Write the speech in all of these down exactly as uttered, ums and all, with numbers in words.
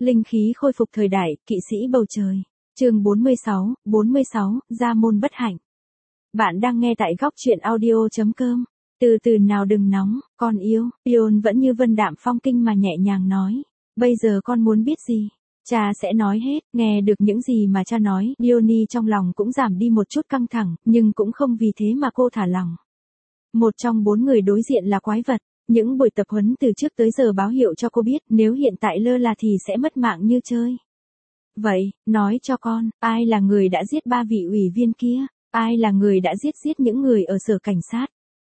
Linh khí khôi phục thời đại, kỵ sĩ bầu trời. Chương bốn mươi sáu, bốn mươi sáu, gia môn bất hạnh. Bạn đang nghe tại góc truyện audio chấm com. Từ từ nào đừng nóng, con yêu. Ion vẫn như vân đạm phong kinh mà nhẹ nhàng nói. Bây giờ con muốn biết gì? Cha sẽ nói hết. Nghe được những gì mà cha nói, Diony trong lòng cũng giảm đi một chút căng thẳng, nhưng cũng không vì thế mà cô thả lỏng. Một trong bốn người đối diện là quái vật. Những buổi tập huấn từ trước tới giờ báo hiệu cho cô biết nếu hiện tại lơ là thì sẽ mất mạng như chơi. Vậy, nói cho con, ai là người đã giết ba vị ủy viên kia? Ai là người đã giết giết những người ở sở cảnh sát?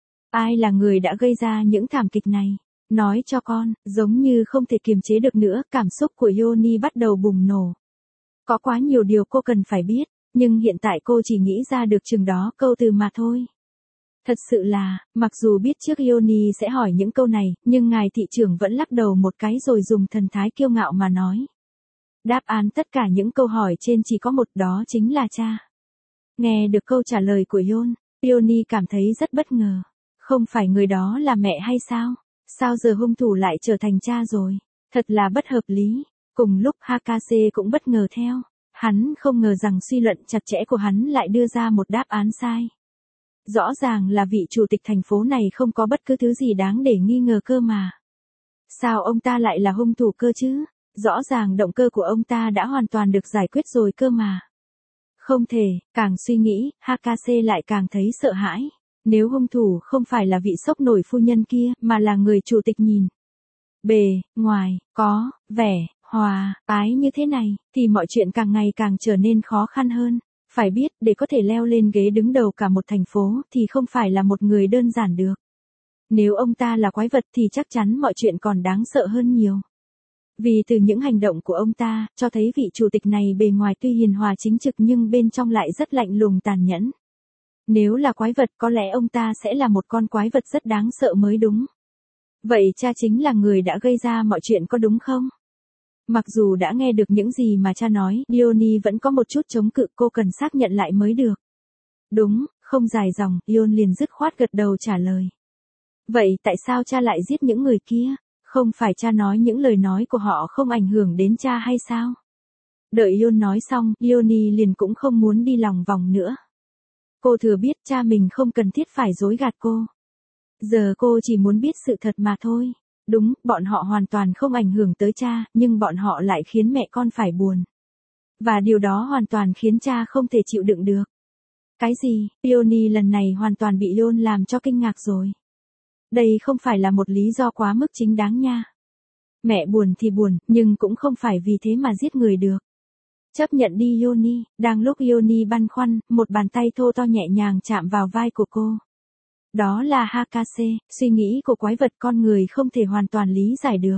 Ai là người đã gây ra những thảm kịch này? Nói cho con, giống như không thể kiềm chế được nữa, cảm xúc của Diony bắt đầu bùng nổ. Có quá nhiều điều cô cần phải biết, nhưng hiện tại cô chỉ nghĩ ra được chừng đó câu từ mà thôi. Thật sự là, mặc dù biết trước Diony sẽ hỏi những câu này, nhưng ngài thị trưởng vẫn lắc đầu một cái rồi dùng thần thái kiêu ngạo mà nói. Đáp án tất cả những câu hỏi trên chỉ có một, đó chính là cha. Nghe được câu trả lời của Ion, Diony cảm thấy rất bất ngờ. Không phải người đó là mẹ hay sao? Sao giờ hung thủ lại trở thành cha rồi? Thật là bất hợp lý. Cùng lúc Hakase cũng bất ngờ theo. Hắn không ngờ rằng suy luận chặt chẽ của hắn lại đưa ra một đáp án sai. Rõ ràng là vị chủ tịch thành phố này không có bất cứ thứ gì đáng để nghi ngờ cơ mà. Sao ông ta lại là hung thủ cơ chứ? Rõ ràng động cơ của ông ta đã hoàn toàn được giải quyết rồi cơ mà. Không thể, càng suy nghĩ, Hakase lại càng thấy sợ hãi. Nếu hung thủ không phải là vị sốc nổi phu nhân kia, mà là người chủ tịch nhìn bề ngoài có vẻ hòa ái như thế này, thì mọi chuyện càng ngày càng trở nên khó khăn hơn. Phải biết, để có thể leo lên ghế đứng đầu cả một thành phố, thì không phải là một người đơn giản được. Nếu ông ta là quái vật thì chắc chắn mọi chuyện còn đáng sợ hơn nhiều. Vì từ những hành động của ông ta, cho thấy vị chủ tịch này bề ngoài tuy hiền hòa chính trực nhưng bên trong lại rất lạnh lùng tàn nhẫn. Nếu là quái vật có lẽ ông ta sẽ là một con quái vật rất đáng sợ mới đúng. Vậy cha chính là người đã gây ra mọi chuyện có đúng không? Mặc dù đã nghe được những gì mà cha nói, Diony vẫn có một chút chống cự, cô cần xác nhận lại mới được. Đúng, không dài dòng, Ion liền dứt khoát gật đầu trả lời. Vậy tại sao cha lại giết những người kia? Không phải cha nói những lời nói của họ không ảnh hưởng đến cha hay sao? Đợi Ion nói xong, Diony liền cũng không muốn đi lòng vòng nữa. Cô thừa biết cha mình không cần thiết phải dối gạt cô. Giờ cô chỉ muốn biết sự thật mà thôi. Đúng, bọn họ hoàn toàn không ảnh hưởng tới cha, nhưng bọn họ lại khiến mẹ con phải buồn. Và điều đó hoàn toàn khiến cha không thể chịu đựng được. Cái gì? Diony lần này hoàn toàn bị Ion làm cho kinh ngạc rồi. Đây không phải là một lý do quá mức chính đáng nha. Mẹ buồn thì buồn, nhưng cũng không phải vì thế mà giết người được. Chấp nhận đi Diony. Đang lúc Diony băn khoăn, một bàn tay thô to nhẹ nhàng chạm vào vai của cô. Đó là Hakase, suy nghĩ của quái vật con người không thể hoàn toàn lý giải được.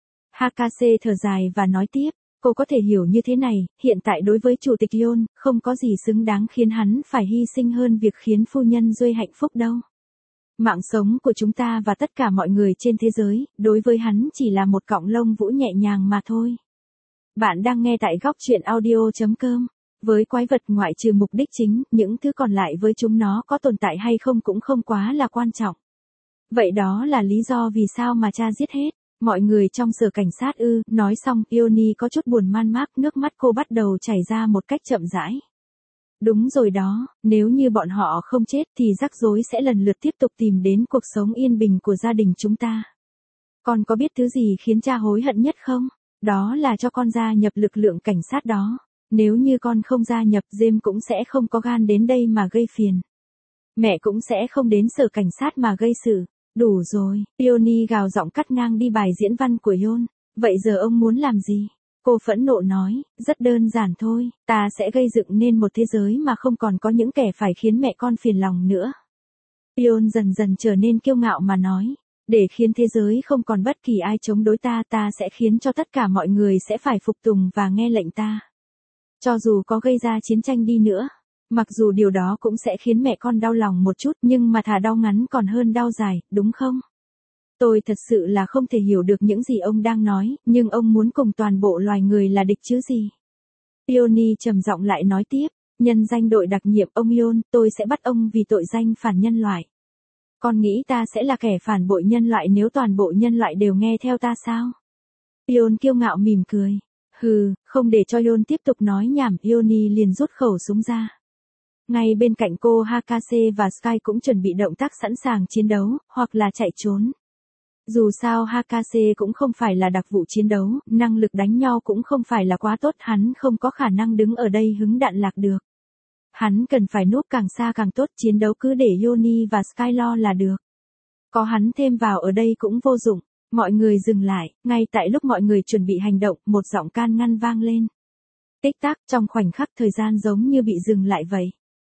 Hakase thở dài và nói tiếp, cô có thể hiểu như thế này, hiện tại đối với chủ tịch Ion, không có gì xứng đáng khiến hắn phải hy sinh hơn việc khiến phu nhân Duy hạnh phúc đâu. Mạng sống của chúng ta và tất cả mọi người trên thế giới, đối với hắn chỉ là một cọng lông vũ nhẹ nhàng mà thôi. Bạn đang nghe tại góc truyện audio chấm com. Với quái vật ngoại trừ mục đích chính, những thứ còn lại với chúng nó có tồn tại hay không cũng không quá là quan trọng. Vậy đó là lý do vì sao mà cha giết hết mọi người trong sở cảnh sát ư? Nói xong, Diony có chút buồn man mác, nước mắt cô bắt đầu chảy ra một cách chậm rãi. Đúng rồi đó, nếu như bọn họ không chết thì rắc rối sẽ lần lượt tiếp tục tìm đến cuộc sống yên bình của gia đình chúng ta. Con có biết thứ gì khiến cha hối hận nhất không? Đó là cho con gia nhập lực lượng cảnh sát đó. Nếu như con không gia nhập, James cũng sẽ không có gan đến đây mà gây phiền. Mẹ cũng sẽ không đến sở cảnh sát mà gây sự. Đủ rồi, Diony gào giọng cắt ngang đi bài diễn văn của Ion. Vậy giờ ông muốn làm gì? Cô phẫn nộ nói, rất đơn giản thôi, ta sẽ gây dựng nên một thế giới mà không còn có những kẻ phải khiến mẹ con phiền lòng nữa. Ion dần dần trở nên kiêu ngạo mà nói, để khiến thế giới không còn bất kỳ ai chống đối ta, ta sẽ khiến cho tất cả mọi người sẽ phải phục tùng và nghe lệnh ta. Cho dù có gây ra chiến tranh đi nữa, mặc dù điều đó cũng sẽ khiến mẹ con đau lòng một chút, nhưng mà thà đau ngắn còn hơn đau dài, đúng không? Tôi thật sự là không thể hiểu được những gì ông đang nói, nhưng ông muốn cùng toàn bộ loài người là địch chứ gì? Diony trầm giọng lại nói tiếp, nhân danh đội đặc nhiệm ông Ion, tôi sẽ bắt ông vì tội danh phản nhân loại. Con nghĩ ta sẽ là kẻ phản bội nhân loại nếu toàn bộ nhân loại đều nghe theo ta sao? Ion kiêu ngạo mỉm cười. Hừ, không để cho Yon tiếp tục nói nhảm, Yoni liền rút khẩu súng ra. Ngay bên cạnh cô Hakase và Sky cũng chuẩn bị động tác sẵn sàng chiến đấu, hoặc là chạy trốn. Dù sao Hakase cũng không phải là đặc vụ chiến đấu, năng lực đánh nhau cũng không phải là quá tốt, hắn không có khả năng đứng ở đây hứng đạn lạc được. Hắn cần phải núp càng xa càng tốt, chiến đấu cứ để Yoni và Sky lo là được. Có hắn thêm vào ở đây cũng vô dụng. Mọi người dừng lại, ngay tại lúc mọi người chuẩn bị hành động, một giọng can ngăn vang lên. Tích tắc, trong khoảnh khắc thời gian giống như bị dừng lại vậy.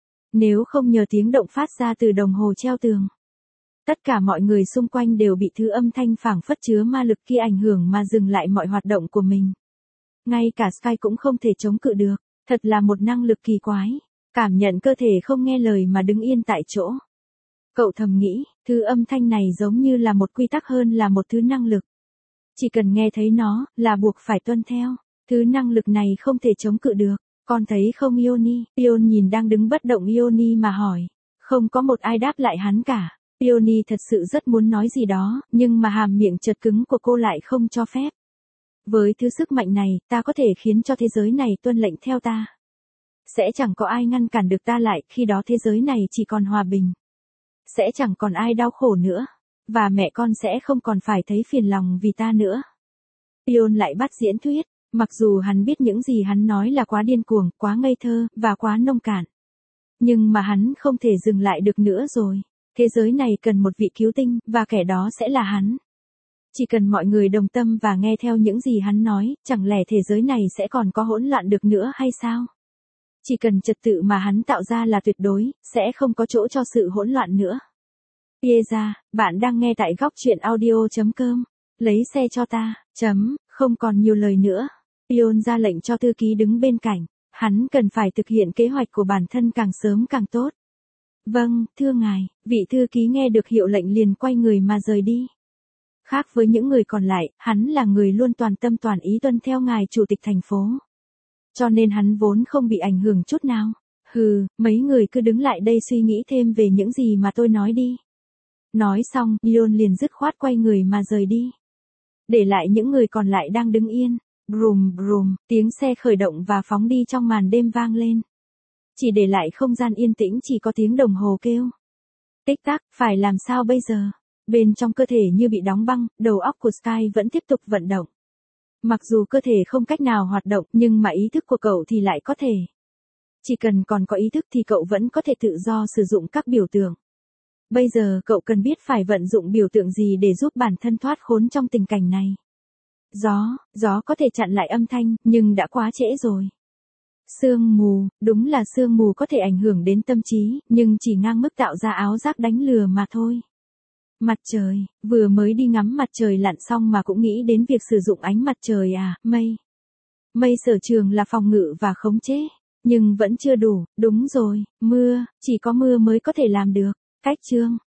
Nếu không nhờ tiếng động phát ra từ đồng hồ treo tường, tất cả mọi người xung quanh đều bị thứ âm thanh phảng phất chứa ma lực kia ảnh hưởng mà dừng lại mọi hoạt động của mình. Ngay cả Sky cũng không thể chống cự được, thật là một năng lực kỳ quái, cảm nhận cơ thể không nghe lời mà đứng yên tại chỗ. Cậu thầm nghĩ, thứ âm thanh này giống như là một quy tắc hơn là một thứ năng lực. Chỉ cần nghe thấy nó, là buộc phải tuân theo. Thứ năng lực này không thể chống cự được. Con thấy không Yoni? Yon nhìn đang đứng bất động Yoni mà hỏi. Không có một ai đáp lại hắn cả. Yoni thật sự rất muốn nói gì đó, nhưng mà hàm miệng chật cứng của cô lại không cho phép. Với thứ sức mạnh này, ta có thể khiến cho thế giới này tuân lệnh theo ta. Sẽ chẳng có ai ngăn cản được ta lại, khi đó thế giới này chỉ còn hòa bình. Sẽ chẳng còn ai đau khổ nữa. Và mẹ con sẽ không còn phải thấy phiền lòng vì ta nữa. Yon lại bắt diễn thuyết. Mặc dù hắn biết những gì hắn nói là quá điên cuồng, quá ngây thơ, và quá nông cạn. Nhưng mà hắn không thể dừng lại được nữa rồi. Thế giới này cần một vị cứu tinh, và kẻ đó sẽ là hắn. Chỉ cần mọi người đồng tâm và nghe theo những gì hắn nói, chẳng lẽ thế giới này sẽ còn có hỗn loạn được nữa hay sao? Chỉ cần trật tự mà hắn tạo ra là tuyệt đối, sẽ không có chỗ cho sự hỗn loạn nữa. Pieza, bạn đang nghe tại góc truyện audio chấm com. Lấy xe cho ta, chấm, không còn nhiều lời nữa. Yon ra lệnh cho thư ký đứng bên cạnh. Hắn cần phải thực hiện kế hoạch của bản thân càng sớm càng tốt. Vâng, thưa ngài, vị thư ký nghe được hiệu lệnh liền quay người mà rời đi. Khác với những người còn lại, hắn là người luôn toàn tâm toàn ý tuân theo ngài chủ tịch thành phố. Cho nên hắn vốn không bị ảnh hưởng chút nào. Hừ, mấy người cứ đứng lại đây suy nghĩ thêm về những gì mà tôi nói đi. Nói xong, Yon liền dứt khoát quay người mà rời đi. Để lại những người còn lại đang đứng yên. Brum brum, tiếng xe khởi động và phóng đi trong màn đêm vang lên. Chỉ để lại không gian yên tĩnh chỉ có tiếng đồng hồ kêu. Tích tắc, phải làm sao bây giờ? Bên trong cơ thể như bị đóng băng, đầu óc của Sky vẫn tiếp tục vận động. Mặc dù cơ thể không cách nào hoạt động, nhưng mà ý thức của cậu thì lại có thể. Chỉ cần còn có ý thức thì cậu vẫn có thể tự do sử dụng các biểu tượng. Bây giờ cậu cần biết phải vận dụng biểu tượng gì để giúp bản thân thoát khốn trong tình cảnh này. Gió, gió có thể chặn lại âm thanh, nhưng đã quá trễ rồi. Sương mù, đúng là sương mù có thể ảnh hưởng đến tâm trí, nhưng chỉ ngang mức tạo ra áo giác đánh lừa mà thôi. Mặt trời, vừa mới đi ngắm mặt trời lặn xong mà cũng nghĩ đến việc sử dụng ánh mặt trời à, mây. Mây sở trường là phòng ngự và khống chế, nhưng vẫn chưa đủ, đúng rồi, mưa, chỉ có mưa mới có thể làm được. Cách chương